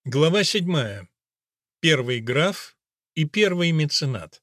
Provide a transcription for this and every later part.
Глава 7. Первый граф и первый меценат.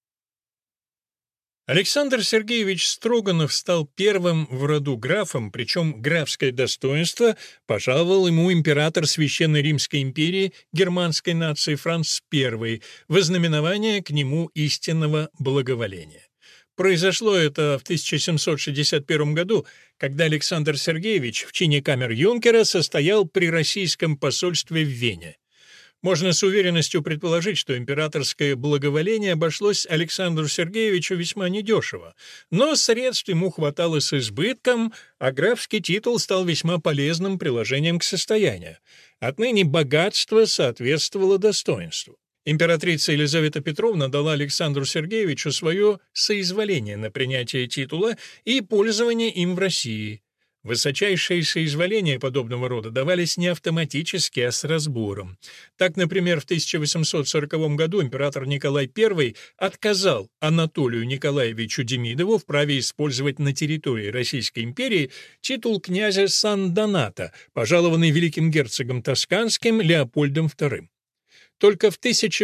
Александр Сергеевич Строганов стал первым в роду графом, причем графское достоинство пожаловал ему император Священной Римской империи германской нации Франц I в ознаменование к нему истинного благоволения. Произошло это в 1761 году, когда Александр Сергеевич в чине камер-юнкера состоял при российском посольстве в Вене. Можно с уверенностью предположить, что императорское благоволение обошлось Александру Сергеевичу весьма недешево, но средств ему хватало с избытком, а графский титул стал весьма полезным приложением к состоянию. Отныне богатство соответствовало достоинству. Императрица Елизавета Петровна дала Александру Сергеевичу свое соизволение на принятие титула и пользование им в России. Высочайшие соизволения подобного рода давались не автоматически, а с разбором. Так, например, в 1840 году император Николай I отказал Анатолию Николаевичу Демидову в праве использовать на территории Российской империи титул князя Сан-Доната, пожалованный великим герцогом Тосканским Леопольдом II. Только в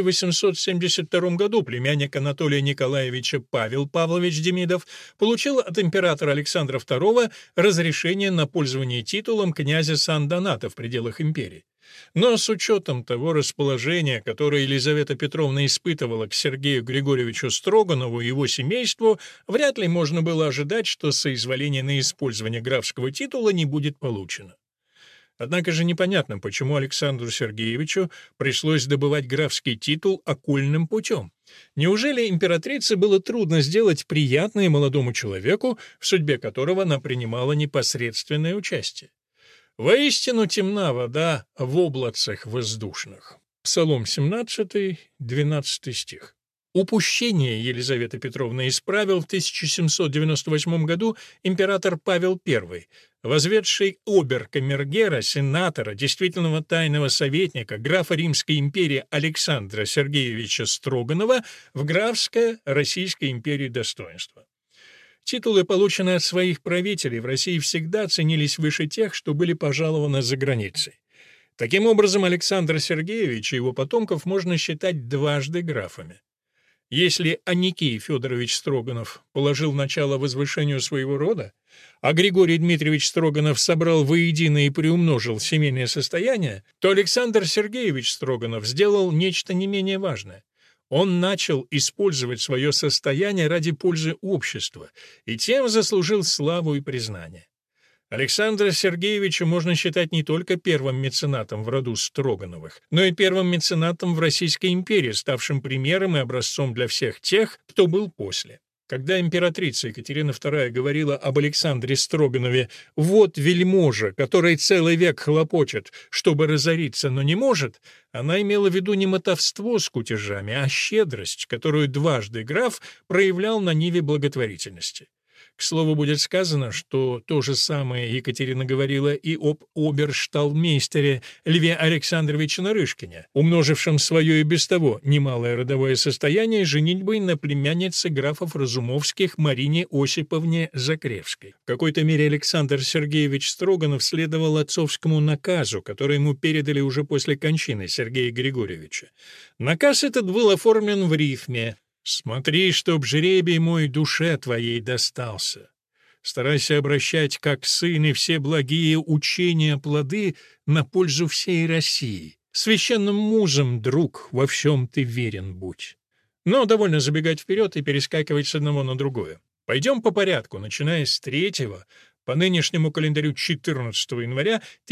1872 году племянник Анатолия Николаевича Павел Павлович Демидов получил от императора Александра II разрешение на пользование титулом князя Сан-Доната в пределах империи. Но с учетом того расположения, которое Елизавета Петровна испытывала к Сергею Григорьевичу Строганову и его семейству, вряд ли можно было ожидать, что соизволение на использование графского титула не будет получено. Однако же непонятно, почему Александру Сергеевичу пришлось добывать графский титул окольным путем. Неужели императрице было трудно сделать приятное молодому человеку, в судьбе которого она принимала непосредственное участие? «Воистину темна вода в облацах воздушных». Псалом 17, 12 стих. Упущение Елизаветы Петровны исправил в 1798 году император Павел I, возведший обер-камергера, сенатора, действительного тайного советника, графа Римской империи Александра Сергеевича Строганова в графское Российской империи достоинство. Титулы, полученные от своих правителей, в России всегда ценились выше тех, что были пожалованы за границей. Таким образом, Александра Сергеевича и его потомков можно считать дважды графами. Если Аникей Федорович Строганов положил начало возвышению своего рода, а Григорий Дмитриевич Строганов собрал воедино и приумножил семейное состояние, то Александр Сергеевич Строганов сделал нечто не менее важное. Он начал использовать свое состояние ради пользы общества и тем заслужил славу и признание. Александра Сергеевича можно считать не только первым меценатом в роду Строгановых, но и первым меценатом в Российской империи, ставшим примером и образцом для всех тех, кто был после. Когда императрица Екатерина II говорила об Александре Строганове «вот вельможа, который целый век хлопочет, чтобы разориться, но не может», она имела в виду не мотовство с кутежами, а щедрость, которую дважды граф проявлял на ниве благотворительности. К слову, будет сказано, что то же самое Екатерина говорила и об обершталмейстере Льве Александровиче Нарышкине, умножившем свое и без того немалое родовое состояние женитьбой на племяннице графов Разумовских Марине Осиповне Закревской. В какой-то мере Александр Сергеевич Строганов следовал отцовскому наказу, который ему передали уже после кончины Сергея Григорьевича. Наказ этот был оформлен в рифме: «Смотри, чтоб жребий мой душе твоей достался. Старайся обращать, как сын, и все благие учения плоды на пользу всей России. Священным музам, друг, во всем ты верен будь». Но довольно забегать вперед и перескакивать с одного на другое. Пойдем по порядку, начиная с 3-го, по нынешнему календарю 14 января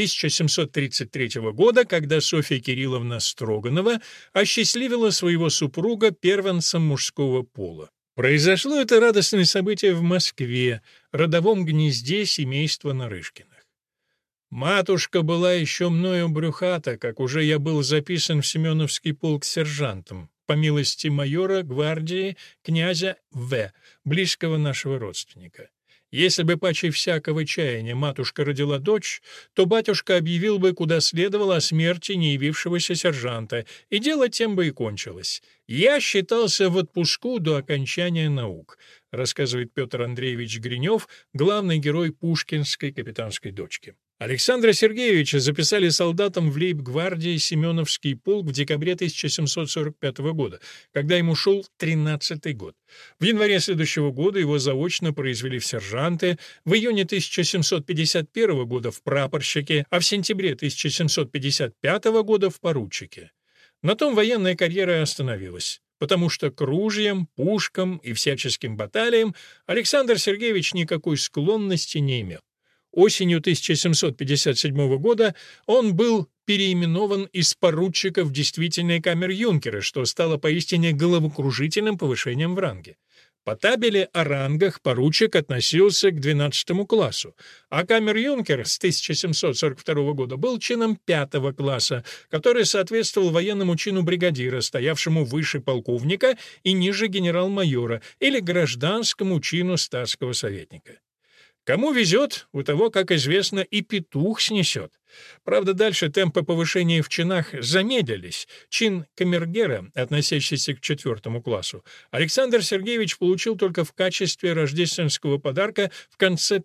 1733 года, когда Софья Кирилловна Строганова осчастливила своего супруга первенцем мужского пола. Произошло это радостное событие в Москве, родовом гнезде семейства Нарышкиных. «Матушка была еще мною брюхата, как уже я был записан в Семеновский полк сержантом, по милости майора гвардии князя В., близкого нашего родственника. Если бы паче всякого чаяния матушка родила дочь, то батюшка объявил бы, куда следовало, о смерти не явившегося сержанта, и дело тем бы и кончилось. Я считался в отпуску до окончания наук», рассказывает Петр Андреевич Гринев, главный герой пушкинской капитанской дочки. Александра Сергеевича записали солдатом в лейб-гвардии Семеновский полк в декабре 1745 года, когда ему шел 13-й год. В январе следующего года его заочно произвели в сержанты, в июне 1751 года в прапорщики, а в сентябре 1755 года в поручики. На том военная карьера остановилась, потому что к ружьям, пушкам и всяческим баталиям Александр Сергеевич никакой склонности не имел. Осенью 1757 года он был переименован из поручика в действительные камер-юнкера, что стало поистине головокружительным повышением в ранге. По табели о рангах поручик относился к 12 классу, а камер-юнкер с 1742 года был чином 5 класса, который соответствовал военному чину бригадира, стоявшему выше полковника и ниже генерал-майора, или гражданскому чину статского советника. Кому везет, у того, как известно, и петух снесет. Правда, дальше темпы повышения в чинах замедлились. Чин камергера, относящийся к 4 классу, Александр Сергеевич получил только в качестве рождественского подарка в конце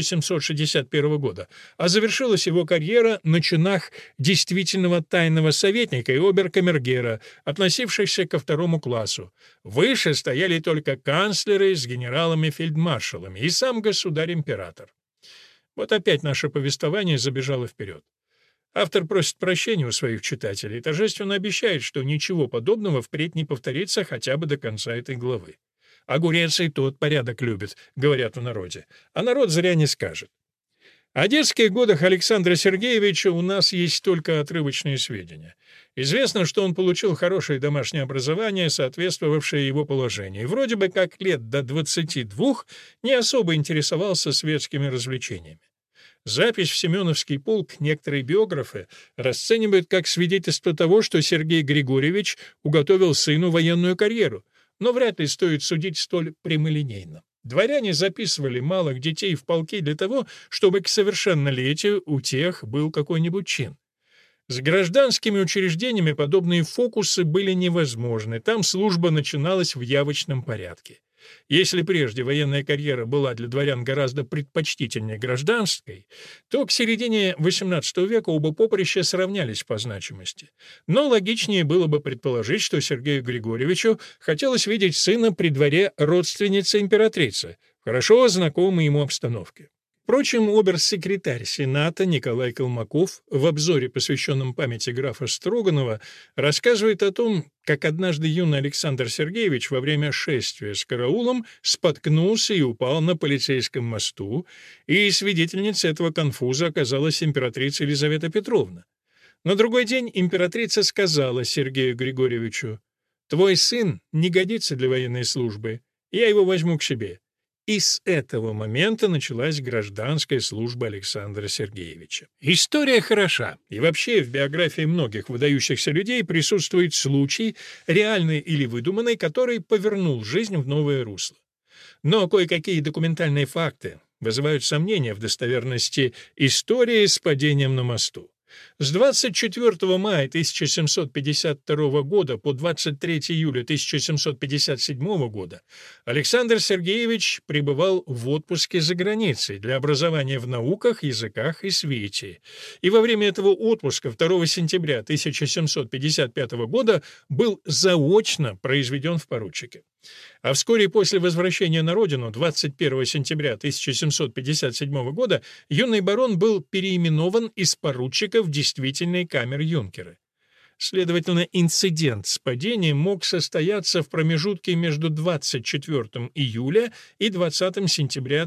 1761 года, а завершилась его карьера на чинах действительного тайного советника и обер-камергера, относившихся ко 2 классу. Выше стояли только канцлеры с генералами-фельдмаршалами и сам государь-император. Вот опять наше повествование забежало вперед. Автор просит прощения у своих читателей и торжественно обещает, что ничего подобного впредь не повторится хотя бы до конца этой главы. «Огурец и тот порядок любит», — говорят в народе, а народ зря не скажет. О детских годах Александра Сергеевича у нас есть только отрывочные сведения. Известно, что он получил хорошее домашнее образование, соответствовавшее его положению, и вроде бы как лет до 22 не особо интересовался светскими развлечениями. Запись в Семеновский полк некоторые биографы расценивают как свидетельство того, что Сергей Григорьевич уготовил сыну военную карьеру, но вряд ли стоит судить столь прямолинейно. Дворяне записывали малых детей в полки для того, чтобы к совершеннолетию у тех был какой-нибудь чин. С гражданскими учреждениями подобные фокусы были невозможны, там служба начиналась в явочном порядке. Если прежде военная карьера была для дворян гораздо предпочтительнее гражданской, то к середине XVIII века оба поприща сравнялись по значимости. Но логичнее было бы предположить, что Сергею Григорьевичу хотелось видеть сына при дворе родственницы императрицы, в хорошо знакомой ему обстановке. Впрочем, обер-секретарь Сената Николай Колмаков в обзоре, посвященном памяти графа Строганова, рассказывает о том, как однажды юный Александр Сергеевич во время шествия с караулом споткнулся и упал на полицейском мосту, и свидетельницей этого конфуза оказалась императрица Елизавета Петровна. На другой день императрица сказала Сергею Григорьевичу: «Твой сын не годится для военной службы, я его возьму к себе». И с этого момента началась гражданская служба Александра Сергеевича. История хороша, и вообще в биографии многих выдающихся людей присутствует случай, реальный или выдуманный, который повернул жизнь в новое русло. Но кое-какие документальные факты вызывают сомнения в достоверности истории с падением на мосту. С 24 мая 1752 года по 23 июля 1757 года Александр Сергеевич пребывал в отпуске за границей для образования в науках, языках и свете. И во время этого отпуска 2 сентября 1755 года был заочно произведен в поручике. А вскоре после возвращения на родину, 21 сентября 1757 года, юный барон был переименован из поручика в действительные камер-юнкеры. Следовательно, инцидент с падением мог состояться в промежутке между 24 июля и 20 сентября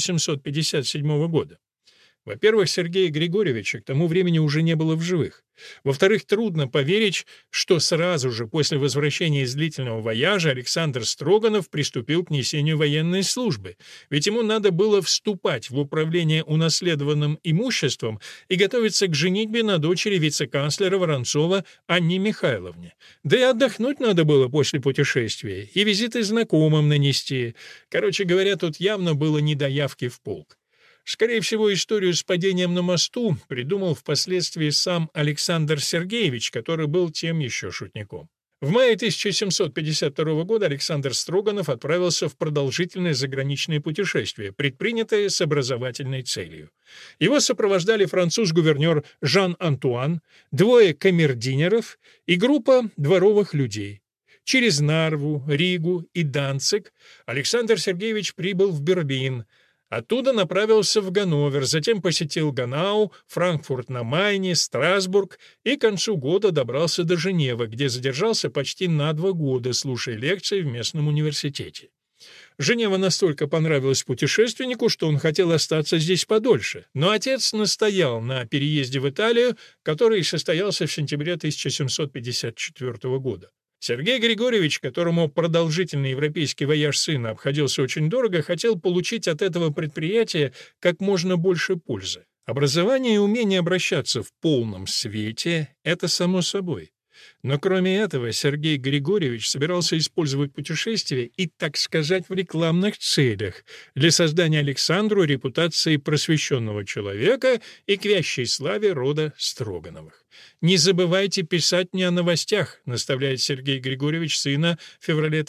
1757 года. Во-первых, Сергея Григорьевича к тому времени уже не было в живых. Во-вторых, трудно поверить, что сразу же после возвращения из длительного вояжа Александр Строганов приступил к несению военной службы, ведь ему надо было вступать в управление унаследованным имуществом и готовиться к женитьбе на дочери вице-канцлера Воронцова Анне Михайловне. Да и отдохнуть надо было после путешествия, и визиты знакомым нанести. Короче говоря, тут явно было не до явки в полк. Скорее всего, историю с падением на мосту придумал впоследствии сам Александр Сергеевич, который был тем еще шутником. В мае 1752 года Александр Строганов отправился в продолжительное заграничное путешествие, предпринятое с образовательной целью. Его сопровождали француз-гувернер Жан-Антуан, двое камердинеров и группа дворовых людей. Через Нарву, Ригу и Данциг Александр Сергеевич прибыл в Берлин. Оттуда направился в Ганновер, затем посетил Ганау, Франкфурт на Майне, Страсбург и к концу года добрался до Женевы, где задержался почти на 2 года, слушая лекции в местном университете. Женева настолько понравилась путешественнику, что он хотел остаться здесь подольше, но отец настоял на переезде в Италию, который состоялся в сентябре 1754 года. Сергей Григорьевич, которому продолжительный европейский вояж сына обходился очень дорого, хотел получить от этого предприятия как можно больше пользы. Образование и умение обращаться в полном свете — это само собой. Но кроме этого Сергей Григорьевич собирался использовать путешествия и, так сказать, в рекламных целях для создания Александру репутации просвещенного человека и к вящей славе рода Строгановых. «Не забывайте писать мне о новостях», — наставляет Сергей Григорьевич сына в феврале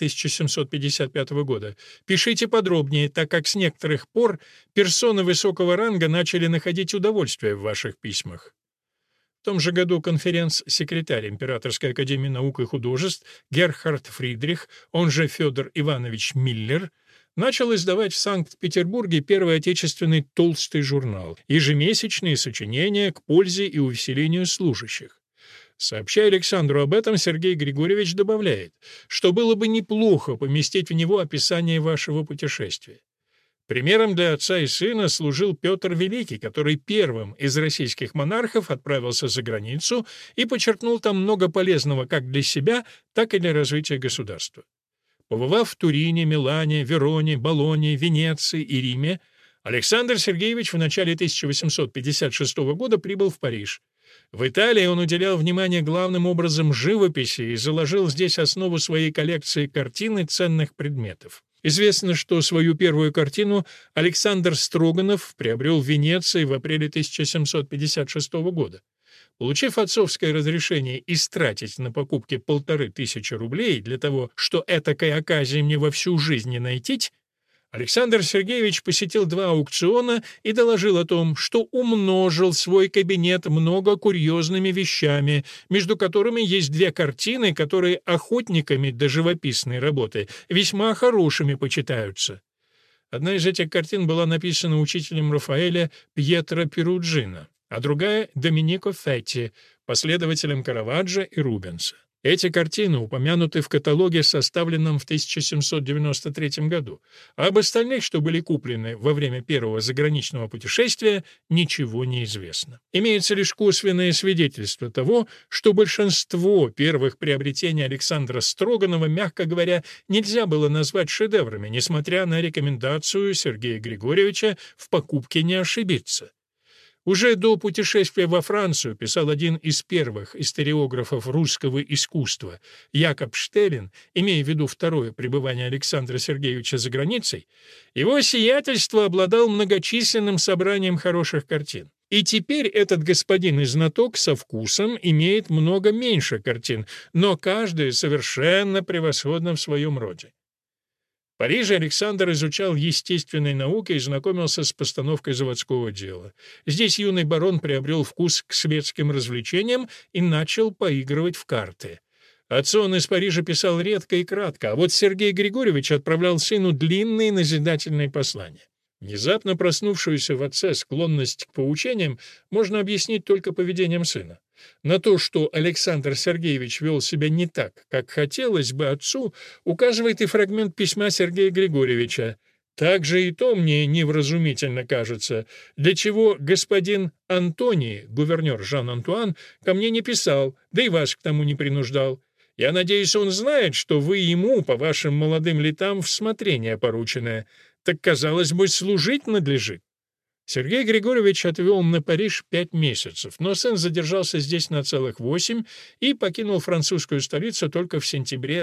1755 года. «Пишите подробнее, так как с некоторых пор персоны высокого ранга начали находить удовольствие в ваших письмах». В том же году конференц-секретарь Императорской академии наук и художеств Герхард Фридрих, он же Федор Иванович Миллер, начал издавать в Санкт-Петербурге первый отечественный толстый журнал, ежемесячные сочинения к пользе и увеселению служащих. Сообщая Александру об этом, Сергей Григорьевич добавляет, что было бы неплохо поместить в него описание вашего путешествия. Примером для отца и сына служил Петр Великий, который первым из российских монархов отправился за границу и подчеркнул там много полезного как для себя, так и для развития государства. Побывав в Турине, Милане, Вероне, Болонье, Венеции и Риме, Александр Сергеевич в начале 1856 года прибыл в Париж. В Италии он уделял внимание главным образом живописи и заложил здесь основу своей коллекции картин и ценных предметов. Известно, что свою первую картину Александр Строганов приобрел в Венеции в апреле 1756 года. Получив отцовское разрешение истратить на покупки 1500 рублей для того, что этакой оказии мне во всю жизнь не найтить, Александр Сергеевич посетил 2 аукциона и доложил о том, что умножил свой кабинет много курьезными вещами, между которыми есть 2 картины, которые охотниками до живописной работы весьма хорошими почитаются. Одна из этих картин была написана учителем Рафаэля Пьетро Перуджино, а другая — Доминико Фетти, последователем Караваджо и Рубенса. Эти картины упомянуты в каталоге, составленном в 1793 году, а об остальных, что были куплены во время первого заграничного путешествия, ничего не известно. Имеется лишь косвенное свидетельство того, что большинство первых приобретений Александра Строганова, мягко говоря, нельзя было назвать шедеврами, несмотря на рекомендацию Сергея Григорьевича в покупке не ошибиться. Уже до путешествия во Францию, писал один из первых историографов русского искусства, Якоб Штеллин, имея в виду второе пребывание Александра Сергеевича за границей, его сиятельство обладал многочисленным собранием хороших картин. И теперь этот господин и знаток со вкусом имеет много меньше картин, но каждая совершенно превосходна в своем роде. В Париже Александр изучал естественные науки и знакомился с постановкой заводского дела. Здесь юный барон приобрел вкус к светским развлечениям и начал поигрывать в карты. Отцу он из Парижа писал редко и кратко, а вот Сергей Григорьевич отправлял сыну длинные назидательные послания. Внезапно проснувшуюся в отце склонность к поучениям можно объяснить только поведением сына. На то, что Александр Сергеевич вел себя не так, как хотелось бы отцу, указывает и фрагмент письма Сергея Григорьевича. «Также и то мне невразумительно кажется, для чего господин Антоний, гувернер Жан-Антуан, ко мне не писал, да и вас к тому не принуждал. Я надеюсь, он знает, что вы ему, по вашим молодым летам, в смотрение порученное. Так, казалось бы, служить надлежит». Сергей Григорьевич отвел на Париж 5 месяцев, но сын задержался здесь на целых 8 и покинул французскую столицу только в сентябре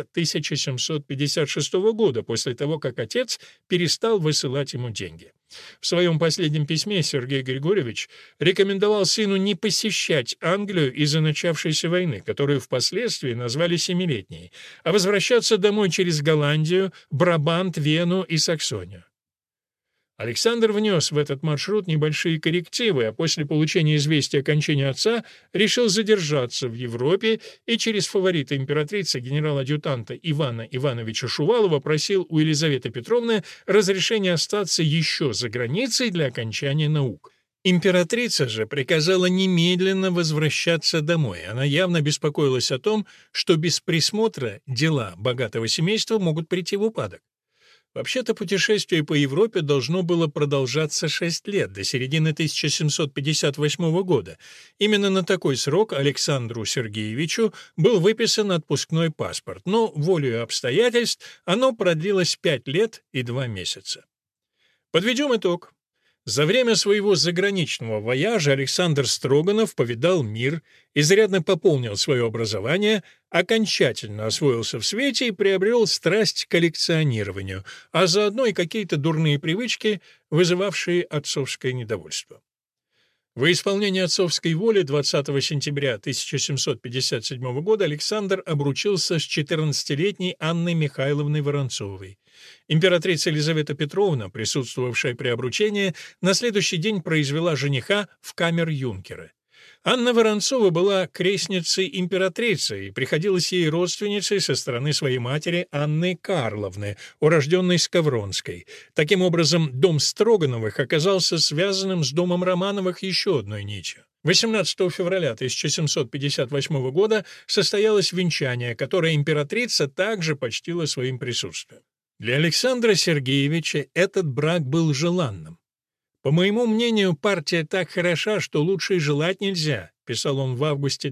1756 года, после того, как отец перестал высылать ему деньги. В своем последнем письме Сергей Григорьевич рекомендовал сыну не посещать Англию из-за начавшейся войны, которую впоследствии назвали Семилетней, а возвращаться домой через Голландию, Брабант, Вену и Саксонию. Александр внес в этот маршрут небольшие коррективы, а после получения известия о кончине отца решил задержаться в Европе и через фаворита императрицы генерала-адъютанта Ивана Ивановича Шувалова просил у Елизаветы Петровны разрешения остаться еще за границей для окончания наук. Императрица же приказала немедленно возвращаться домой. Она явно беспокоилась о том, что без присмотра дела богатого семейства могут прийти в упадок. Вообще-то путешествие по Европе должно было продолжаться 6 лет, до середины 1758 года. Именно на такой срок Александру Сергеевичу был выписан отпускной паспорт, но волею обстоятельств оно продлилось 5 лет и 2 месяца. Подведем итог. За время своего заграничного вояжа Александр Строганов повидал мир, изрядно пополнил свое образование, окончательно освоился в свете и приобрел страсть к коллекционированию, а заодно и какие-то дурные привычки, вызывавшие отцовское недовольство. Во исполнение отцовской воли 20 сентября 1757 года Александр обручился с 14-летней Анной Михайловной Воронцовой. Императрица Елизавета Петровна, присутствовавшая при обручении, на следующий день произвела жениха в камер-юнкеры. Анна Воронцова была крестницей императрицы и приходилась ей родственницей со стороны своей матери Анны Карловны, урожденной Скавронской. Таким образом, дом Строгановых оказался связанным с домом Романовых еще одной нитью. 18 февраля 1758 года состоялось венчание, которое императрица также почтила своим присутствием. Для Александра Сергеевича этот брак был желанным. «По моему мнению, партия так хороша, что лучше и желать нельзя», писал он в августе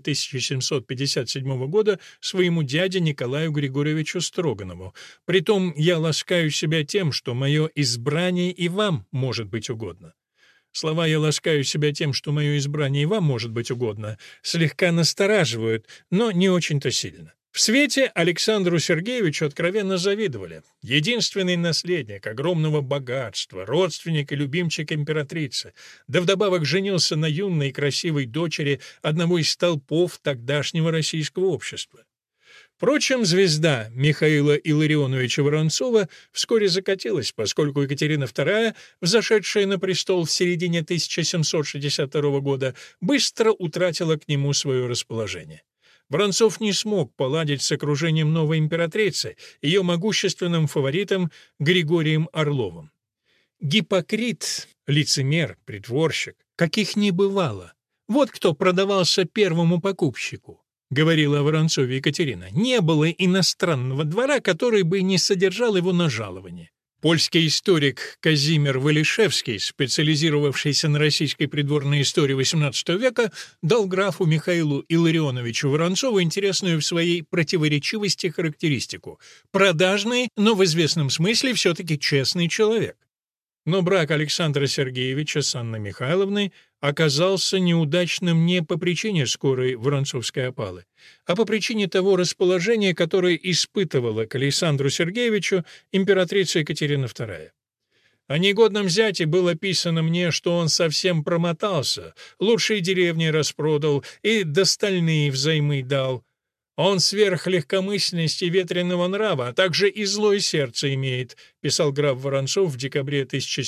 1757 года своему дяде Николаю Григорьевичу Строганову. «Притом я ласкаю себя тем, что мое избрание и вам может быть угодно». Слова «я ласкаю себя тем, что мое избрание и вам может быть угодно» слегка настораживают, но не очень-то сильно. В свете Александру Сергеевичу откровенно завидовали. Единственный наследник огромного богатства, родственник и любимчик императрицы, да вдобавок женился на юной и красивой дочери одного из столпов тогдашнего российского общества. Впрочем, звезда Михаила Илларионовича Воронцова вскоре закатилась, поскольку Екатерина II, взошедшая на престол в середине 1762 года, быстро утратила к нему свое расположение. Воронцов не смог поладить с окружением новой императрицы, ее могущественным фаворитом Григорием Орловым. Гипокрит, лицемер, притворщик, каких не бывало. Вот кто продавался первому покупщику, говорила о Воронцове Екатерина. Не было иностранного двора, который бы не содержал его на жаловании. Польский историк Казимир Валишевский, специализировавшийся на российской придворной истории XVIII века, дал графу Михаилу Илларионовичу Воронцову интересную в своей противоречивости характеристику: продажный, но в известном смысле все-таки честный человек. Но брак Александра Сергеевича с Анной Михайловной оказался неудачным не по причине скорой воронцовской опалы, а по причине того расположения, которое испытывала к Александру Сергеевичу императрица Екатерина II. О негодном зяте было писано мне, что он совсем промотался, лучшие деревни распродал и достальные взаймы дал. «Он сверх легкомысленности и ветреного нрава, а также и злое сердце имеет», писал граф Воронцов в декабре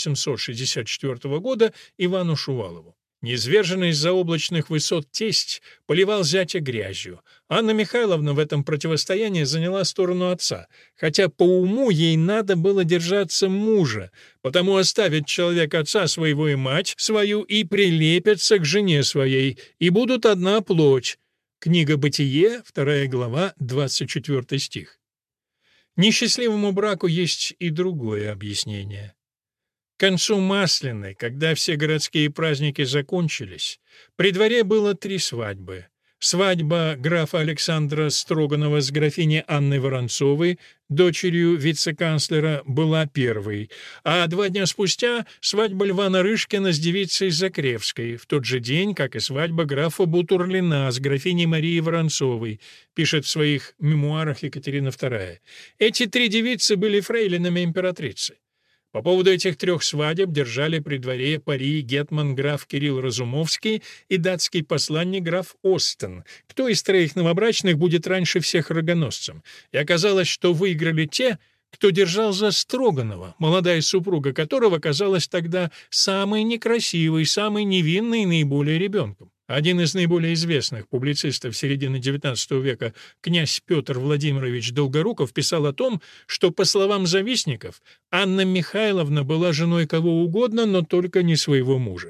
1764 года Ивану Шувалову. Низверженный из заоблачных высот тесть поливал зятя грязью. Анна Михайловна в этом противостоянии заняла сторону отца, хотя по уму ей надо было держаться мужа, потому оставит человек отца своего и мать свою и прилепятся к жене своей, и будут одна плоть. Книга «Бытие», 2 глава, 24 стих. Несчастливому браку есть и другое объяснение. К концу Масленой, когда все городские праздники закончились, при дворе было 3 свадьбы. Свадьба графа Александра Строганова с графиней Анной Воронцовой, дочерью вице-канцлера, была первой, а 2 дня спустя свадьба Льва Нарышкина с девицей Закревской, в тот же день, как и свадьба графа Бутурлина с графиней Марией Воронцовой, пишет в своих мемуарах Екатерина II. Эти 3 девицы были фрейлинами императрицы. По поводу этих 3 свадеб держали при дворе пари гетман граф Кирилл Разумовский и датский посланник граф Остен, кто из 3 новобрачных будет раньше всех рогоносцем. И оказалось, что выиграли те, кто держал за Строганова, молодая супруга которого казалась тогда самой некрасивой, самой невинной и наиболее ребенком. Один из наиболее известных публицистов середины XIX века, князь Петр Владимирович Долгоруков, писал о том, что, по словам завистников, Анна Михайловна была женой кого угодно, но только не своего мужа.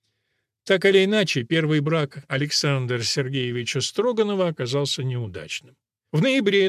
Так или иначе, первый брак Александра Сергеевича Строганова оказался неудачным. В ноябре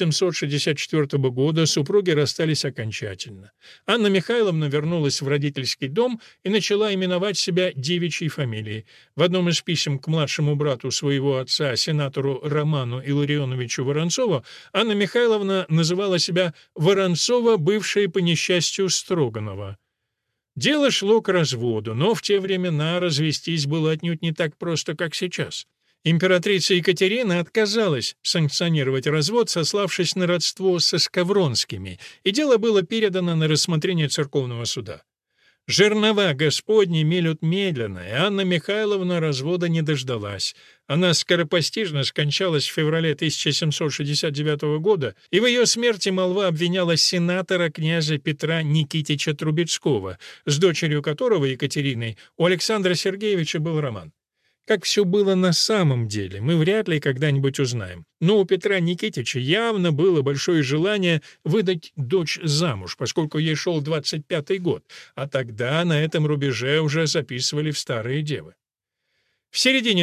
1764 года супруги расстались окончательно. Анна Михайловна вернулась в родительский дом и начала именовать себя девичьей фамилией. В одном из писем к младшему брату своего отца, сенатору Роману Илларионовичу Воронцову, Анна Михайловна называла себя Воронцова, бывшая по несчастью Строганова. Дело шло к разводу, но в те времена развестись было отнюдь не так просто, как сейчас. Императрица Екатерина отказалась санкционировать развод, сославшись на родство со Скавронскими, и дело было передано на рассмотрение церковного суда. Жернова Господни мелют медленно, и Анна Михайловна развода не дождалась. Она скоропостижно скончалась в феврале 1769 года, и в ее смерти молва обвиняла сенатора князя Петра Никитича Трубецкого, с дочерью которого, Екатериной, у Александра Сергеевича был роман. Как все было на самом деле, мы вряд ли когда-нибудь узнаем. Но у Петра Никитича явно было большое желание выдать дочь замуж, поскольку ей шел 25-й год, а тогда на этом рубеже уже записывали в старые девы. В середине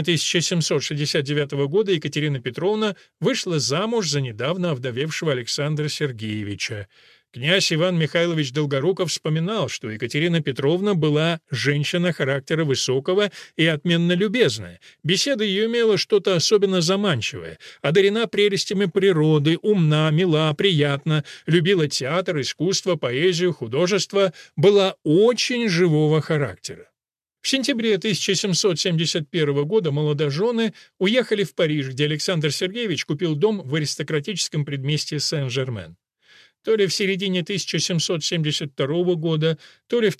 1769 года Екатерина Петровна вышла замуж за недавно овдовевшего Александра Сергеевича. Князь Иван Михайлович Долгоруков вспоминал, что Екатерина Петровна была женщина характера высокого и отменно любезная. Беседа ее имела что-то особенно заманчивое, одарена прелестями природы, умна, мила, приятна, любила театр, искусство, поэзию, художество, была очень живого характера. В сентябре 1771 года молодожены уехали в Париж, где Александр Сергеевич купил дом в аристократическом предместье Сен-Жермен. То ли в середине 1772 года, то ли в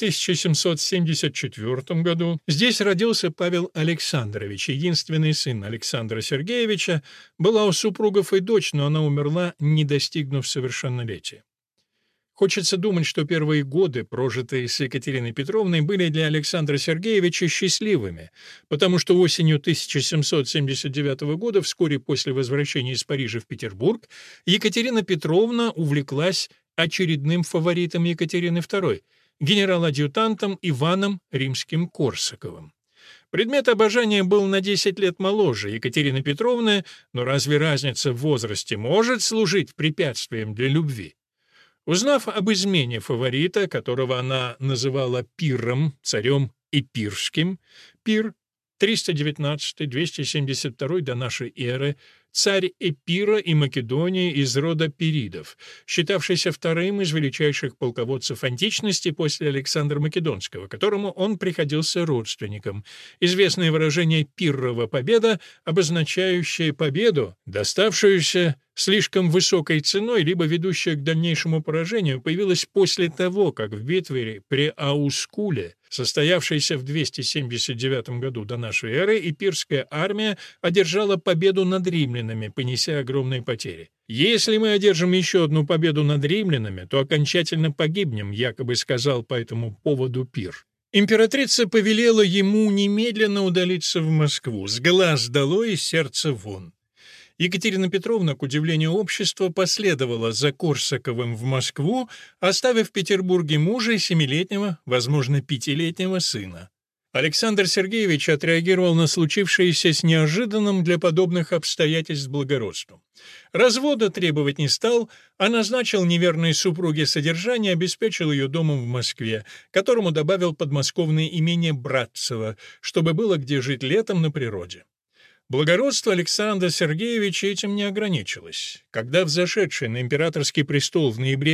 1774 году здесь родился Павел Александрович, единственный сын Александра Сергеевича. Была у супругов и дочь, но она умерла, не достигнув совершеннолетия. Хочется думать, что первые годы, прожитые с Екатериной Петровной, были для Александра Сергеевича счастливыми, потому что осенью 1779 года, вскоре после возвращения из Парижа в Петербург, Екатерина Петровна увлеклась очередным фаворитом Екатерины II, генерал-адъютантом Иваном Римским-Корсаковым. Предмет обожания был на 10 лет моложе Екатерины Петровны, но разве разница в возрасте может служить препятствием для любви? Узнав об измене фаворита, которого она называла Пиром, царем Эпирским, Пир 319-272 до нашей эры, царь Эпира и Македонии из рода Пиридов, считавшийся вторым из величайших полководцев античности после Александра Македонского, которому он приходился родственником. Известное выражение «Пиррова победа», обозначающее победу, доставшуюся слишком высокой ценой, либо ведущая к дальнейшему поражению, появилась после того, как в битве при Аускуле, состоявшейся в 279 году до нашей эры, эпирская армия одержала победу над римлянами, понеся огромные потери. «Если мы одержим еще одну победу над римлянами, то окончательно погибнем», якобы сказал по этому поводу Пир. Императрица повелела ему немедленно удалиться в Москву, с глаз долой и сердца вон. Екатерина Петровна, к удивлению общества, последовала за Корсаковым в Москву, оставив в Петербурге мужа и 7-летнего, возможно, 5-летнего сына. Александр Сергеевич отреагировал на случившееся с неожиданным для подобных обстоятельств благородством. Развода требовать не стал, а назначил неверной супруге содержание и обеспечил ее домом в Москве, которому добавил подмосковное имение Братцево, чтобы было где жить летом на природе. Благородство Александра Сергеевича этим не ограничилось. Когда взошедший на императорский престол в ноябре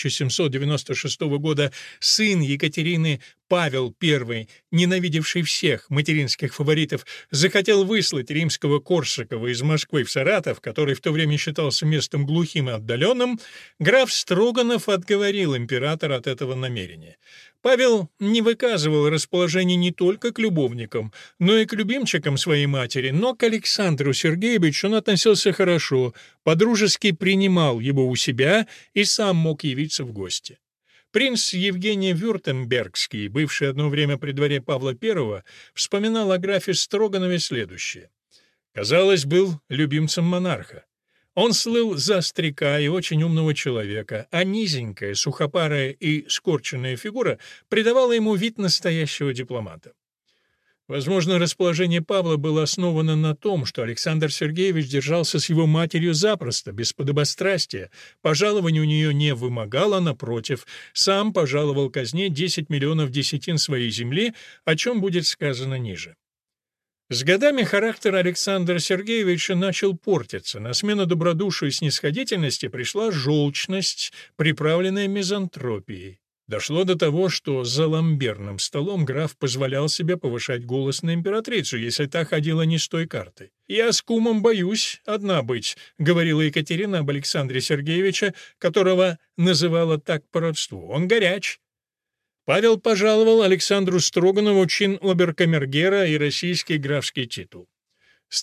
1796 года сын Екатерины Павел I, ненавидевший всех материнских фаворитов, захотел выслать римского Корсакова из Москвы в Саратов, который в то время считался местом глухим и отдаленным, граф Строганов отговорил императора от этого намерения. Павел не выказывал расположения не только к любовникам, но и к любимчикам своей матери, но к Александру Сергеевичу он относился хорошо, подружески принимал его у себя и сам мог явиться в гости. Принц Евгений Вюртембергский, бывший одно время при дворе Павла I, вспоминал о графе Строганове следующее. «Казалось, был любимцем монарха. Он слыл за остряка и очень умного человека, а низенькая, сухопарая и скорченная фигура придавала ему вид настоящего дипломата». Возможно, расположение Павла было основано на том, что Александр Сергеевич держался с его матерью запросто, без подобострастия, пожалования у нее не вымогал, а, напротив, сам пожаловал казне 10 миллионов десятин своей земли, о чем будет сказано ниже. С годами характер Александра Сергеевича начал портиться. На смену добродушию и снисходительности пришла желчность, приправленная мизантропией. Дошло до того, что за ламберным столом граф позволял себе повышать голос на императрицу, если та ходила не с той картой. «Я с кумом боюсь одна быть», — говорила Екатерина об Александре Сергеевиче, которого называла так по родству. «Он горяч». Павел пожаловал Александру Строганову чин оберкамергера и российский графский титул. С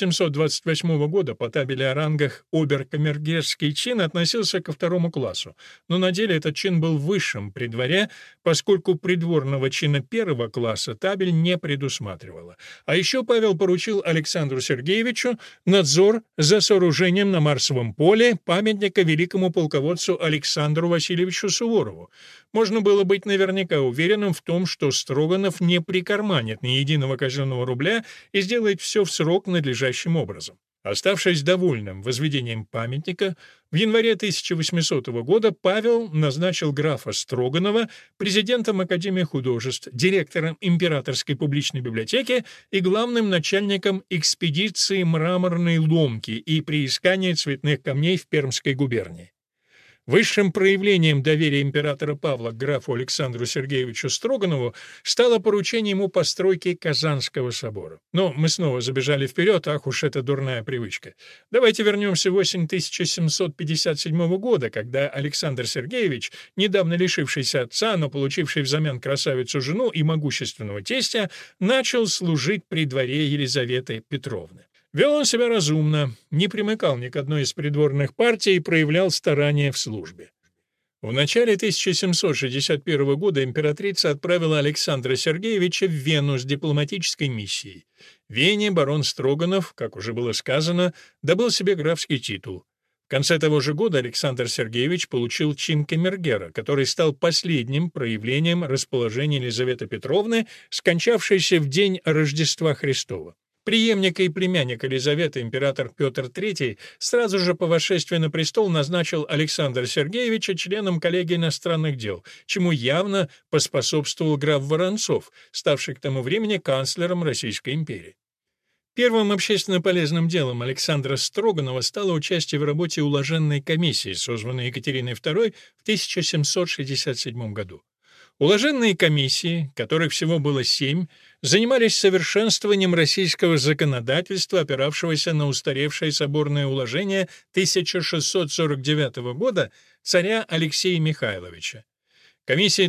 1728 года по табели о рангах оберкамергерский чин относился ко второму классу, но на деле этот чин был высшим при дворе, поскольку придворного чина первого класса табель не предусматривала. А еще Павел поручил Александру Сергеевичу надзор за сооружением на Марсовом поле памятника великому полководцу Александру Васильевичу Суворову. Можно было быть наверняка уверенным в том, что Строганов не прикарманит ни единого казенного рубля и сделает все в срок надлежащим образом. Оставшись довольным возведением памятника, в январе 1800 года Павел назначил графа Строганова президентом Академии художеств, директором Императорской публичной библиотеки и главным начальником экспедиции мраморной ломки и приискания цветных камней в Пермской губернии. Высшим проявлением доверия императора Павла к графу Александру Сергеевичу Строганову стало поручение ему постройки Казанского собора. Но мы снова забежали вперед, ах уж эта дурная привычка. Давайте вернемся в осень 1757 года, когда Александр Сергеевич, недавно лишившийся отца, но получивший взамен красавицу-жену и могущественного тестя, начал служить при дворе Елизаветы Петровны. Вел он себя разумно, не примыкал ни к одной из придворных партий и проявлял старания в службе. В начале 1761 года императрица отправила Александра Сергеевича в Вену с дипломатической миссией. В Вене барон Строганов, как уже было сказано, добыл себе графский титул. В конце того же года Александр Сергеевич получил чин камергера, который стал последним проявлением расположения Елизаветы Петровны, скончавшейся в день Рождества Христова. Преемник и племянник Елизаветы, император Петр III, сразу же по восшествии на престол назначил Александра Сергеевича членом коллегии иностранных дел, чему явно поспособствовал граф Воронцов, ставший к тому времени канцлером Российской империи. Первым общественно полезным делом Александра Строганова стало участие в работе уложенной комиссии, созванной Екатериной II в 1767 году. Уложенные комиссии, которых всего было 7, занимались совершенствованием российского законодательства, опиравшегося на устаревшее соборное уложение 1649 года царя Алексея Михайловича. Комиссия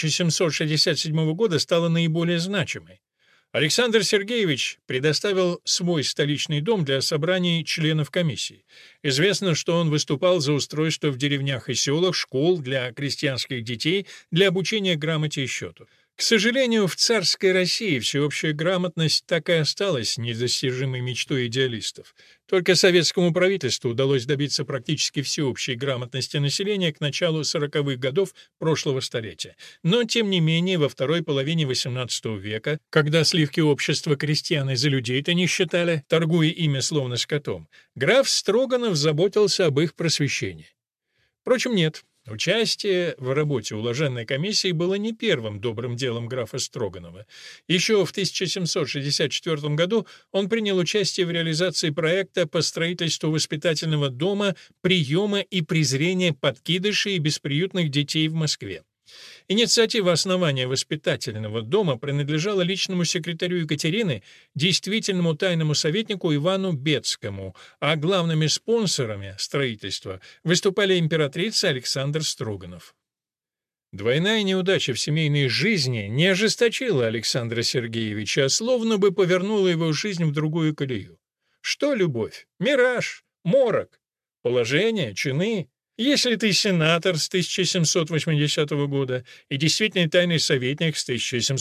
1767 года стала наиболее значимой. Александр Сергеевич предоставил свой столичный дом для собраний членов комиссии. Известно, что он выступал за устройство в деревнях и селах школ для крестьянских детей для обучения грамоте и счету. К сожалению, в царской России всеобщая грамотность так и осталась недостижимой мечтой идеалистов. Только советскому правительству удалось добиться практически всеобщей грамотности населения к началу 40-х годов прошлого столетия. Но, тем не менее, во второй половине XVIII века, когда сливки общества крестьян и за людей-то не считали, торгуя ими словно скотом, граф Строганов заботился об их просвещении. Впрочем, нет. Участие в работе уложенной комиссии было не первым добрым делом графа Строганова. Еще в 1764 году он принял участие в реализации проекта по строительству воспитательного дома приема и презрения подкидышей и бесприютных детей в Москве. Инициатива основания воспитательного дома принадлежала личному секретарю Екатерины, действительному тайному советнику Ивану Бетскому, а главными спонсорами строительства выступали императрица и Александр Строганов. Двойная неудача в семейной жизни не ожесточила Александра Сергеевича, а словно бы повернула его жизнь в другую колею. Что любовь? Мираж, морок, положение, чины. Если ты сенатор с 1780 года и действительный тайный советник с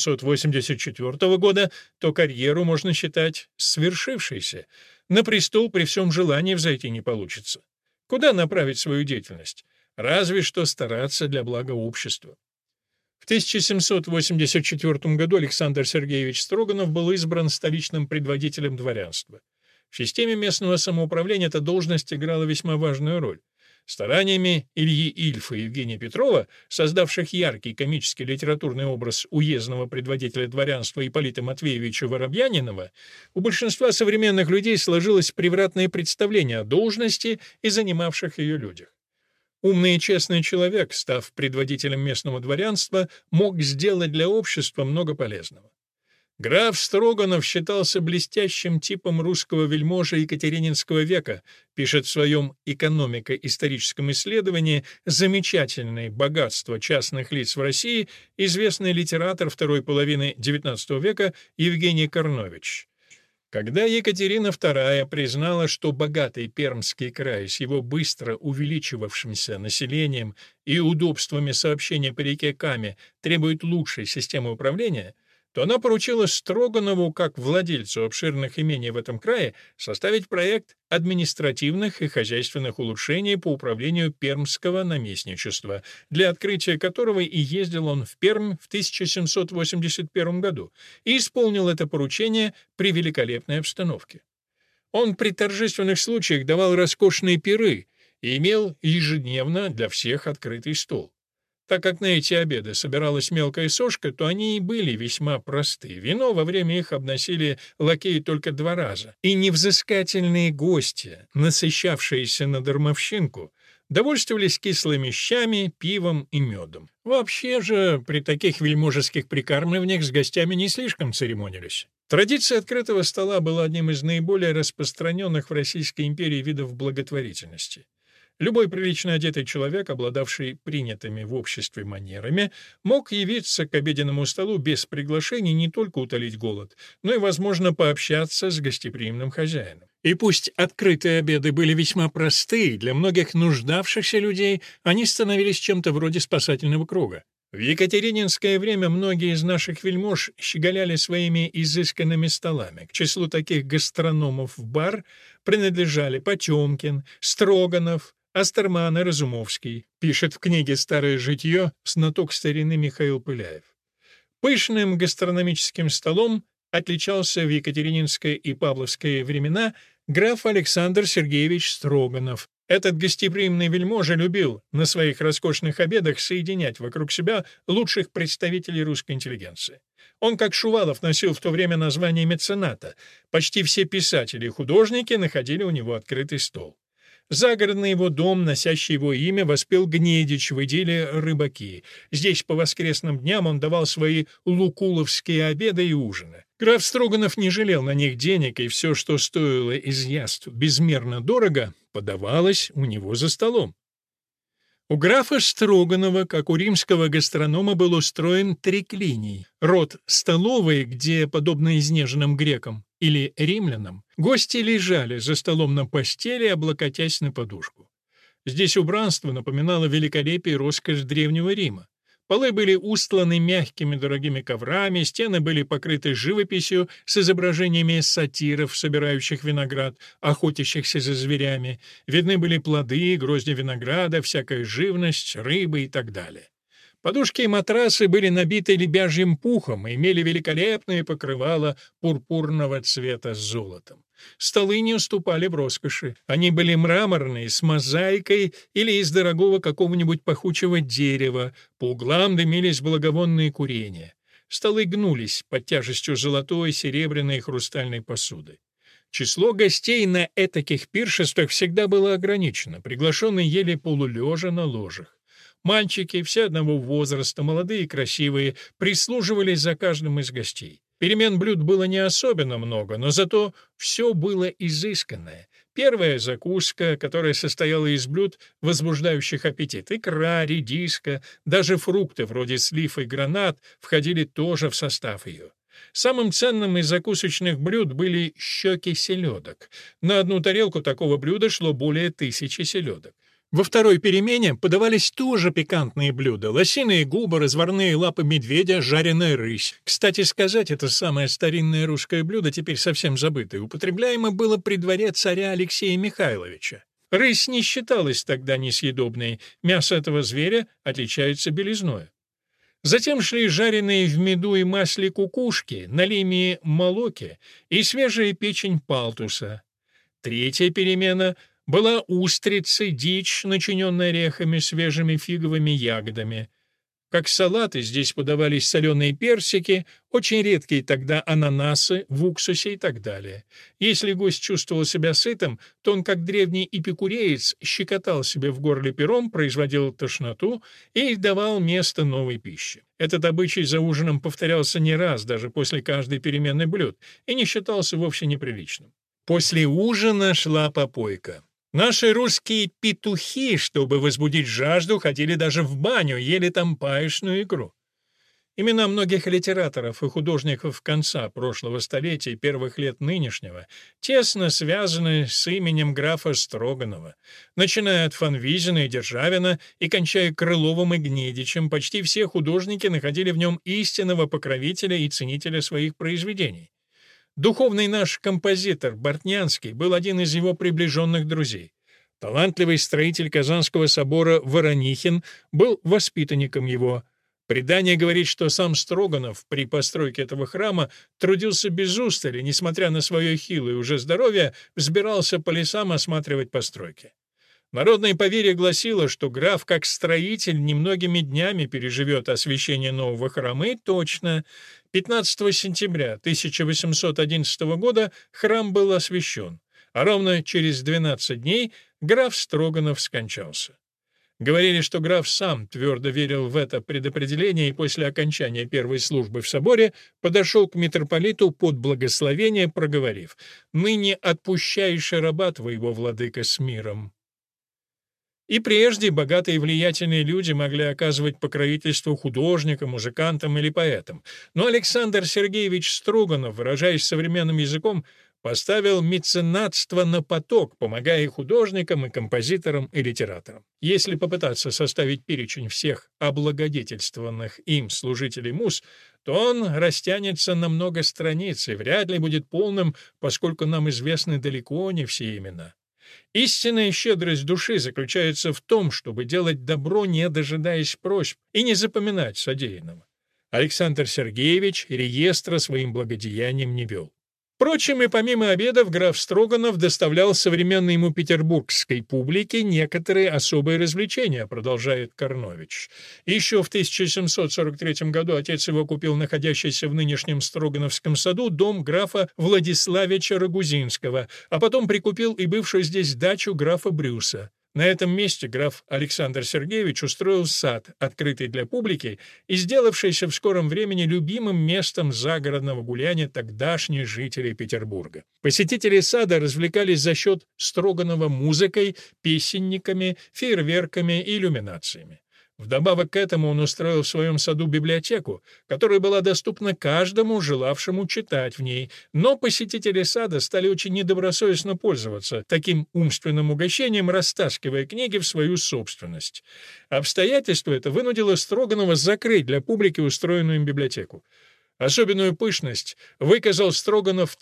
1784 года, то карьеру можно считать свершившейся. На престол при всем желании взойти не получится. Куда направить свою деятельность? Разве что стараться для блага общества. В 1784 году Александр Сергеевич Строганов был избран столичным предводителем дворянства. В системе местного самоуправления эта должность играла весьма важную роль. Стараниями Ильи Ильфа и Евгения Петрова, создавших яркий комический литературный образ уездного предводителя дворянства Ипполита Матвеевича Воробьянинова, у большинства современных людей сложилось превратное представление о должности и занимавших ее людях. Умный и честный человек, став предводителем местного дворянства, мог сделать для общества много полезного. Граф Строганов считался блестящим типом русского вельможи Екатерининского века, пишет в своем «Экономико-историческом исследовании» замечательное богатство частных лиц в России известный литератор второй половины XIX века Евгений Корнович. Когда Екатерина II признала, что богатый Пермский край с его быстро увеличивавшимся населением и удобствами сообщения по реке Каме требует лучшей системы управления, то она поручила Строганову, как владельцу обширных имений в этом крае, составить проект административных и хозяйственных улучшений по управлению пермского наместничества, для открытия которого и ездил он в Пермь в 1781 году, и исполнил это поручение при великолепной обстановке. Он при торжественных случаях давал роскошные пиры и имел ежедневно для всех открытый стол. Так как на эти обеды собиралась мелкая сошка, то они и были весьма просты. Вино во время их обносили лакеи только 2 раза. И невзыскательные гости, насыщавшиеся на дармовщинку, довольствовались кислыми щами, пивом и медом. Вообще же при таких вельможеских прикармливаниях с гостями не слишком церемонились. Традиция открытого стола была одним из наиболее распространенных в Российской империи видов благотворительности. Любой прилично одетый человек, обладавший принятыми в обществе манерами, мог явиться к обеденному столу без приглашений не только утолить голод, но и, возможно, пообщаться с гостеприимным хозяином. И пусть открытые обеды были весьма просты, для многих нуждавшихся людей они становились чем-то вроде спасательного круга. В екатерининское время многие из наших вельмож щеголяли своими изысканными столами. К числу таких гастрономов в бар принадлежали Потемкин, Строганов, Астерман и Разумовский, пишет в книге «Старое житье» знаток старины Михаил Пыляев. Пышным гастрономическим столом отличался в екатерининское и павловское времена граф Александр Сергеевич Строганов. Этот гостеприимный вельможа любил на своих роскошных обедах соединять вокруг себя лучших представителей русской интеллигенции. Он, как Шувалов, носил в то время название мецената. Почти все писатели и художники находили у него открытый стол. Загородный его дом, носящий его имя, воспел Гнедич в идилле «Рыбаки». Здесь по воскресным дням он давал свои лукуловские обеды и ужины. Граф Строганов не жалел на них денег, и все, что стоило из яств безмерно дорого, подавалось у него за столом. У графа Строганова, как у римского гастронома, был устроен триклиний — род столовой, где, подобно изнеженным грекам или римлянам, гости лежали за столом на постели, облокотясь на подушку. Здесь убранство напоминало великолепие и роскошь Древнего Рима. Полы были устланы мягкими дорогими коврами, стены были покрыты живописью с изображениями сатиров, собирающих виноград, охотящихся за зверями. Видны были плоды, грозди винограда, всякая живность, рыбы и так далее. Подушки и матрасы были набиты лебяжьим пухом и имели великолепные покрывала пурпурного цвета с золотом. Столы не уступали в роскоши. Они были мраморные, с мозаикой или из дорогого какого-нибудь пахучего дерева, по углам дымились благовонные курения. Столы гнулись под тяжестью золотой, серебряной и хрустальной посуды. Число гостей на этаких пиршествах всегда было ограничено, приглашенные ели полулежа на ложах. Мальчики, все одного возраста, молодые и красивые, прислуживали за каждым из гостей. Перемен блюд было не особенно много, но зато все было изысканное. Первая закуска, которая состояла из блюд, возбуждающих аппетит, икра, редиска, даже фрукты вроде слив и гранат входили тоже в состав ее. Самым ценным из закусочных блюд были щеки селедок. На одну тарелку такого блюда шло более 1000 селедок. Во второй перемене подавались тоже пикантные блюда: лосиные губы, разварные лапы медведя, жареная рысь. Кстати сказать, это самое старинное русское блюдо, теперь совсем забытое, употребляемо было при дворе царя Алексея Михайловича. Рысь не считалась тогда несъедобной, мясо этого зверя отличается белизною. Затем шли жареные в меду и масле кукушки, на лимии молоки и свежая печень палтуса. Третья перемена была устрицы, дичь, начиненная орехами, свежими фиговыми ягодами. Как салаты здесь подавались соленые персики, очень редкие тогда ананасы в уксусе и так далее. Если гость чувствовал себя сытым, то он, как древний эпикуреец, щекотал себе в горле пером, производил тошноту и давал место новой пище. Этот обычай за ужином повторялся не раз, даже после каждой перемены блюд, и не считался вовсе неприличным. После ужина шла попойка. Наши русские петухи, чтобы возбудить жажду, ходили даже в баню, ели там паечную икру. Имена многих литераторов и художников конца прошлого столетия и первых лет нынешнего тесно связаны с именем графа Строганова. Начиная от Фанвизина и Державина и кончая Крыловым и Гнедичем, почти все художники находили в нем истинного покровителя и ценителя своих произведений. Духовный наш композитор Бортнянский был один из его приближенных друзей. Талантливый строитель Казанского собора Воронихин был воспитанником его. Предание говорит, что сам Строганов при постройке этого храма трудился без устали, несмотря на свое хилое уже здоровье, взбирался по лесам осматривать постройки. Народное поверье гласило, что граф, как строитель, немногими днями переживет освящение нового храма, и точно. 15 сентября 1811 года храм был освящен, а ровно через 12 дней граф Строганов скончался. Говорили, что граф сам твердо верил в это предопределение и после окончания первой службы в соборе подошел к митрополиту под благословение, проговорив: «Ныне отпущаешь раба твоего, владыка, с миром». И прежде богатые и влиятельные люди могли оказывать покровительство художникам, музыкантам или поэтам, но Александр Сергеевич Строганов, выражаясь современным языком, поставил меценатство на поток, помогая и художникам, и композиторам, и литераторам. Если попытаться составить перечень всех облагодетельствованных им служителей муз, то он растянется на много страниц и вряд ли будет полным, поскольку нам известны далеко не все имена. Истинная щедрость души заключается в том, чтобы делать добро, не дожидаясь просьб, и не запоминать содеянного. Александр Сергеевич реестра своим благодеянием не вел. Впрочем, и помимо обедов граф Строганов доставлял современной ему петербургской публике некоторые особые развлечения, продолжает Карнович. Еще в 1743 году отец его купил находящийся в нынешнем Строгановском саду дом графа Владиславича Рагузинского, а потом прикупил и бывшую здесь дачу графа Брюса. На этом месте граф Александр Сергеевич устроил сад, открытый для публики и сделавшийся в скором времени любимым местом загородного гуляния тогдашних жителей Петербурга. Посетители сада развлекались за счет Строганова музыкой, песенниками, фейерверками и иллюминациями. Вдобавок к этому он устроил в своем саду библиотеку, которая была доступна каждому, желавшему читать в ней, но посетители сада стали очень недобросовестно пользоваться таким умственным угощением, растаскивая книги в свою собственность. Обстоятельство это вынудило Строганова закрыть для публики устроенную им библиотеку. Особенную пышность выказал Строганов в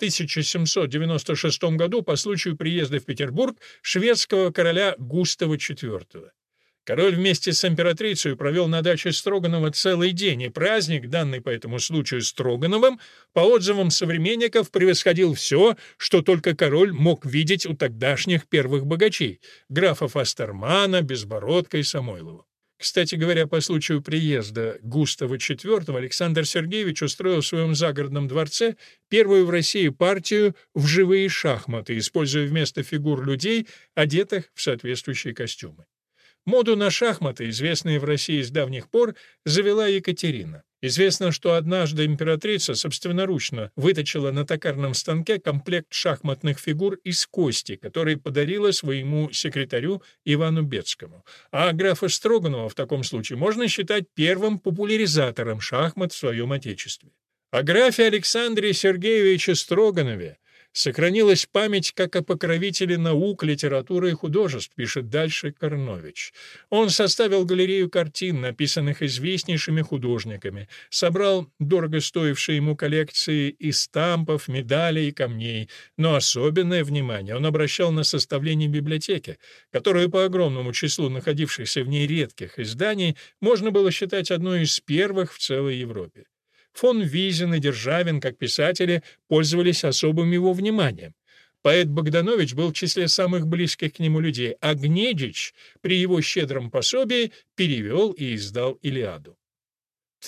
1796 году по случаю приезда в Петербург шведского короля Густава IV. Король вместе с императрицей провел на даче Строганова целый день, и праздник, данный по этому случаю Строгановым, по отзывам современников, превосходил все, что только король мог видеть у тогдашних первых богачей — графов Астермана, Безбородка и Самойлова. Кстати говоря, по случаю приезда Густава IV Александр Сергеевич устроил в своем загородном дворце первую в России партию в живые шахматы, используя вместо фигур людей, одетых в соответствующие костюмы. Моду на шахматы, известные в России с давних пор, завела Екатерина. Известно, что однажды императрица собственноручно выточила на токарном станке комплект шахматных фигур из кости, который подарила своему секретарю Ивану Бетскому. А графа Строганова в таком случае можно считать первым популяризатором шахмат в своем отечестве. О графе Александре Сергеевиче Строганове сохранилась память как о покровителе наук, литературы и художеств, пишет дальше Корнович. Он составил галерею картин, написанных известнейшими художниками, собрал дорого стоившие ему коллекции и стампов, медалей и камней, но особенное внимание он обращал на составление библиотеки, которую по огромному числу находившихся в ней редких изданий можно было считать одной из первых в целой Европе. Фон Визин и Державин, как писатели, пользовались особым его вниманием. Поэт Богданович был в числе самых близких к нему людей, а Гнедич при его щедром пособии перевел и издал «Илиаду». В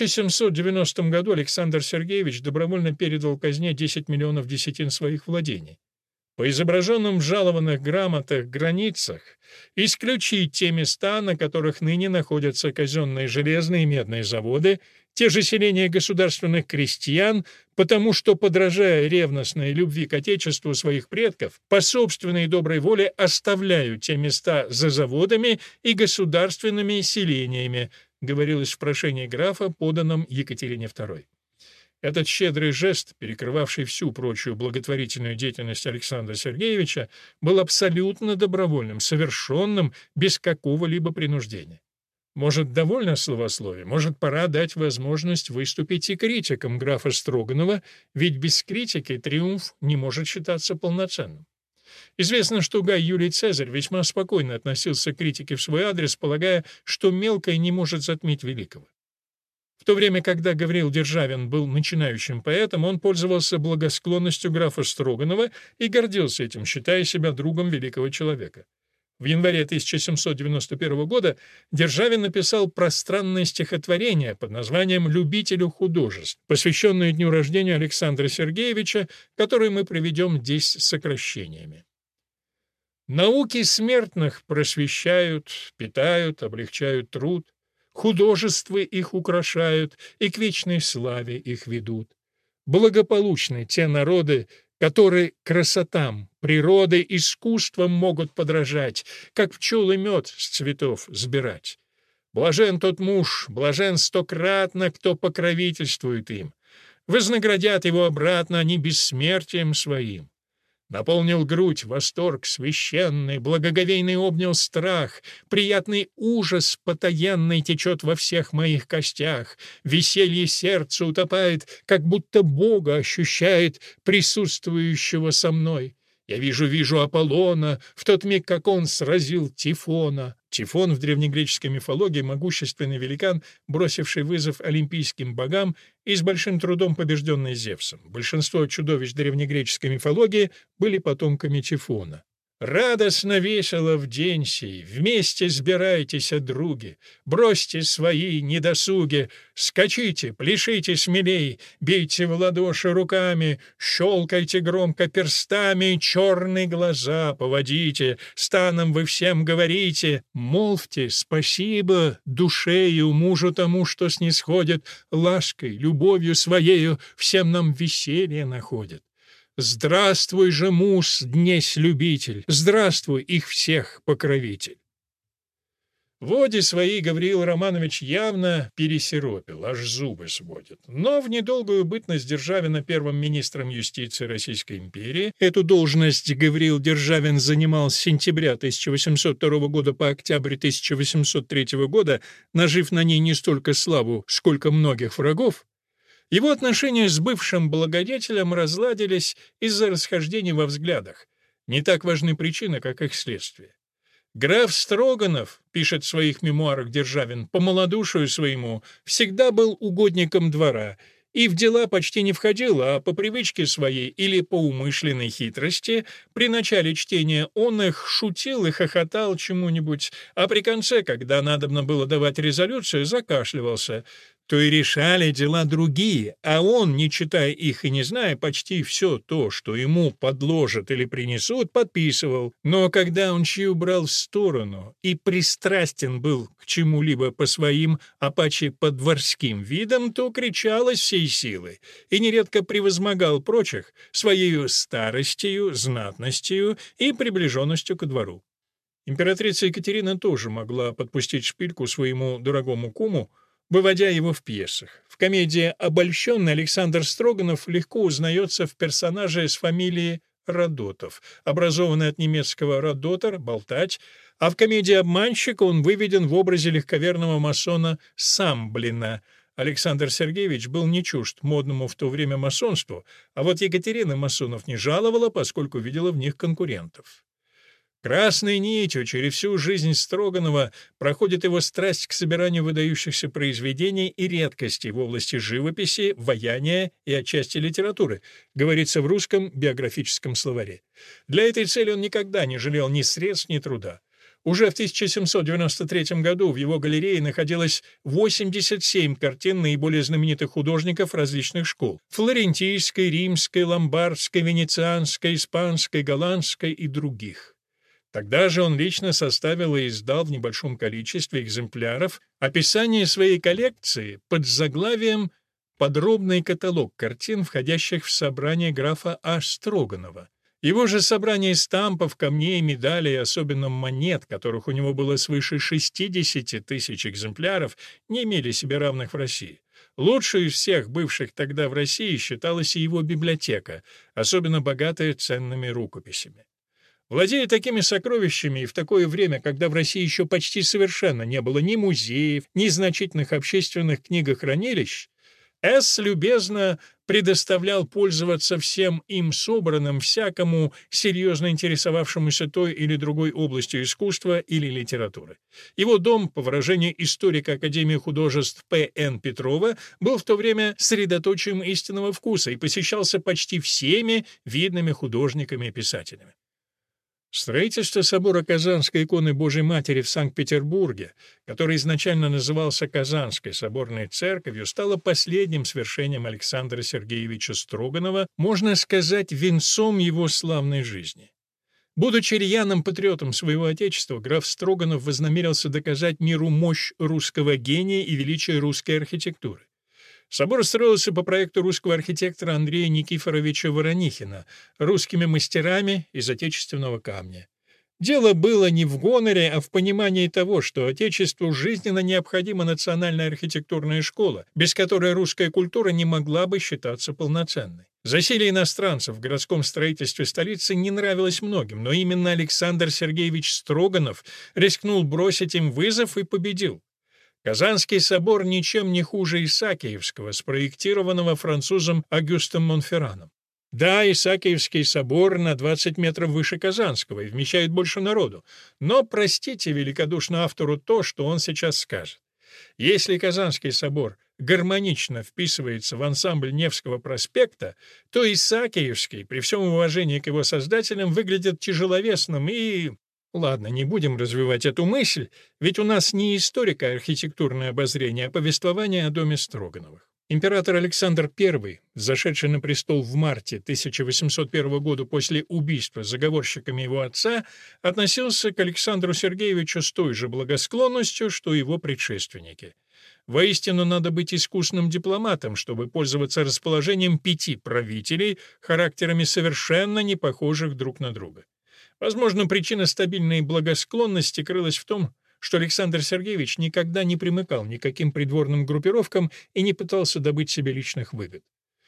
1790 году Александр Сергеевич добровольно передал казне 10 миллионов десятин своих владений. По изображенным в жалованных грамотах границах исключить те места, на которых ныне находятся казенные железные и медные заводы, те же селения государственных крестьян, потому что, подражая ревностной любви к отечеству своих предков, по собственной доброй воле оставляют те места за заводами и государственными селениями, говорилось в прошении графа, поданном Екатерине II. Этот щедрый жест, перекрывавший всю прочую благотворительную деятельность Александра Сергеевича, был абсолютно добровольным, совершенным, без какого-либо принуждения. Может, довольно словословия, может, пора дать возможность выступить и критикам графа Строганова, ведь без критики триумф не может считаться полноценным. Известно, что Гай Юлий Цезарь весьма спокойно относился к критике в свой адрес, полагая, что мелкое не может затмить великого. В то время, когда Гавриил Державин был начинающим поэтом, он пользовался благосклонностью графа Строганова и гордился этим, считая себя другом великого человека. В январе 1791 года Державин написал пространное стихотворение под названием «Любителю художеств», посвященное дню рождения Александра Сергеевича, которое мы приведем здесь сокращениями. «Науки смертных просвещают, питают, облегчают труд, художества их украшают и к вечной славе их ведут. Благополучны те народы, которые красотам, природы, искусством могут подражать, как пчелы мед с цветов сбирать. Блажен тот муж, блажен стократно, кто покровительствует им. Вознаградят его обратно они бессмертием своим. Наполнил грудь восторг священный, благоговейный обнял страх, приятный ужас потаенный течет во всех моих костях, веселье сердца утопает, как будто Бога ощущает, присутствующего со мной. Я вижу Аполлона в тот миг, как он сразил Тифона». Тифон в древнегреческой мифологии — могущественный великан, бросивший вызов олимпийским богам и с большим трудом побежденный Зевсом. Большинство чудовищ древнегреческой мифологии были потомками Тифона. «Радостно весело в день сей, вместе сбирайтесь, други, бросьте свои недосуги, скачите, пляшите смелей, бейте в ладоши руками, щелкайте громко перстами, черные глаза поводите, станом вы всем говорите, молвьте спасибо душею мужу тому, что снисходит, лаской, любовью своею всем нам веселье находит. Здравствуй же, муж, днесь любитель, здравствуй их всех покровитель». В оде своей Гавриил Романович явно пересиропил, аж зубы сводит. Но в недолгую бытность Державина первым министром юстиции Российской империи, эту должность Гавриил Державин занимал с сентября 1802 года по октябрь 1803 года, нажив на ней не столько славу, сколько многих врагов, его отношения с бывшим благодетелем разладились из-за расхождений во взглядах. Не так важны причины, как их следствие. Граф Строганов, пишет в своих мемуарах Державин, по малодушию своему всегда был угодником двора и в дела почти не входил, а по привычке своей или по умышленной хитрости при начале чтения он их шутил и хохотал чему-нибудь, а при конце, когда надобно было давать резолюцию, закашливался. То и решали дела другие, а он, не читая их и не зная, почти все то, что ему подложат или принесут, подписывал. Но когда он чью брал в сторону и пристрастен был к чему-либо по своим, а паче по дворским видам, то кричалось всей силы и нередко превозмогал прочих своей старостью, знатностью и приближенностью ко двору. Императрица Екатерина тоже могла подпустить шпильку своему дорогому куму, выводя его в пьесах. В комедии «Обольщенный» Александр Строганов легко узнается в персонаже с фамилией Радотов, образованный от немецкого «радотер» — «болтать», а в комедии «Обманщик» он выведен в образе легковерного масона Самблина. Александр Сергеевич был не чужд модному в то время масонству, а вот Екатерина масонов не жаловала, поскольку видела в них конкурентов. Красной нитью через всю жизнь Строганова проходит его страсть к собиранию выдающихся произведений и редкостей в области живописи, ваяния и отчасти литературы, говорится в русском биографическом словаре. Для этой цели он никогда не жалел ни средств, ни труда. Уже в 1793 году в его галерее находилось 87 картин наиболее знаменитых художников различных школ — флорентийской, римской, ломбардской, венецианской, испанской, голландской и других. Тогда же он лично составил и издал в небольшом количестве экземпляров описание своей коллекции под заглавием «Подробный каталог картин, входящих в собрание графа А. Строганова». Его же собрание стампов, камней, медалей, особенно монет, которых у него было свыше 60 тысяч экземпляров, не имели себе равных в России. Лучшей из всех бывших тогда в России считалась и его библиотека, особенно богатая ценными рукописями. Владея такими сокровищами и в такое время, когда в России еще почти совершенно не было ни музеев, ни значительных общественных книгохранилищ, С. любезно предоставлял пользоваться всем им собранным всякому серьезно интересовавшемуся той или другой областью искусства или литературы. Его дом, по выражению историка Академии художеств П.Н. Петрова, был в то время средоточием истинного вкуса и посещался почти всеми видными художниками и писателями. Строительство собора Казанской иконы Божией Матери в Санкт-Петербурге, который изначально назывался Казанской соборной церковью, стало последним свершением Александра Сергеевича Строганова, можно сказать, венцом его славной жизни. Будучи рьяным патриотом своего отечества, граф Строганов вознамерился доказать миру мощь русского гения и величие русской архитектуры. Собор строился по проекту русского архитектора Андрея Никифоровича Воронихина русскими мастерами из отечественного камня. Дело было не в гоноре, а в понимании того, что отечеству жизненно необходима национальная архитектурная школа, без которой русская культура не могла бы считаться полноценной. Засилие иностранцев в городском строительстве столицы не нравилось многим, но именно Александр Сергеевич Строганов рискнул бросить им вызов и победил. Казанский собор ничем не хуже Исаакиевского, спроектированного французом Агюстом Монферраном. Да, Исаакиевский собор на 20 метров выше Казанского и вмещает больше народу, но простите великодушно автору то, что он сейчас скажет. Если Казанский собор гармонично вписывается в ансамбль Невского проспекта, то Исаакиевский, при всем уважении к его создателям, выглядит тяжеловесным и... Ладно, не будем развивать эту мысль, ведь у нас не историко-архитектурное обозрение, а повествование о доме Строгановых. Император Александр I, зашедший на престол в марте 1801 года после убийства заговорщиками его отца, относился к Александру Сергеевичу с той же благосклонностью, что и его предшественники. Воистину, надо быть искусным дипломатом, чтобы пользоваться расположением 5 правителей, характерами совершенно не похожих друг на друга. Возможно, причина стабильной благосклонности крылась в том, что Александр Сергеевич никогда не примыкал ни к каким придворным группировкам и не пытался добыть себе личных выгод.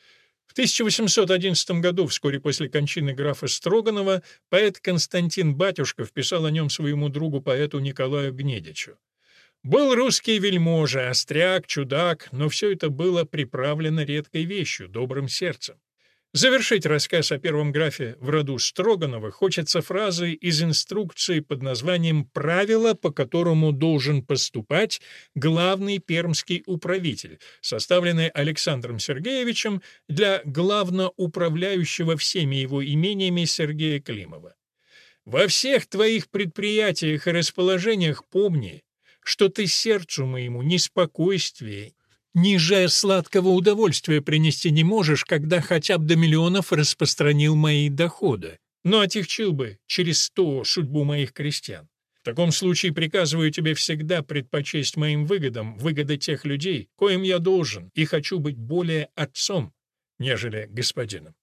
В 1811 году, вскоре после кончины графа Строганова, поэт Константин Батюшков писал о нем своему другу-поэту Николаю Гнедичу. «Был русский вельможа, остряк, чудак, но все это было приправлено редкой вещью — добрым сердцем. Завершить рассказ о первом графе в роду Строгановых хочется фразой из инструкции под названием «Правило, по которому должен поступать главный пермский управитель», составленной Александром Сергеевичем для главноуправляющего всеми его имениями Сергея Климова. «Во всех твоих предприятиях и расположениях помни, что ты сердцу моему ни спокойствия, ниже сладкого удовольствия принести не можешь, когда хотя бы до миллионов распространил мои доходы, но отягчил бы через 100 судьбу моих крестьян. В таком случае приказываю тебе всегда предпочесть моим выгодам выгоды тех людей, коим я должен и хочу быть более отцом, нежели господином».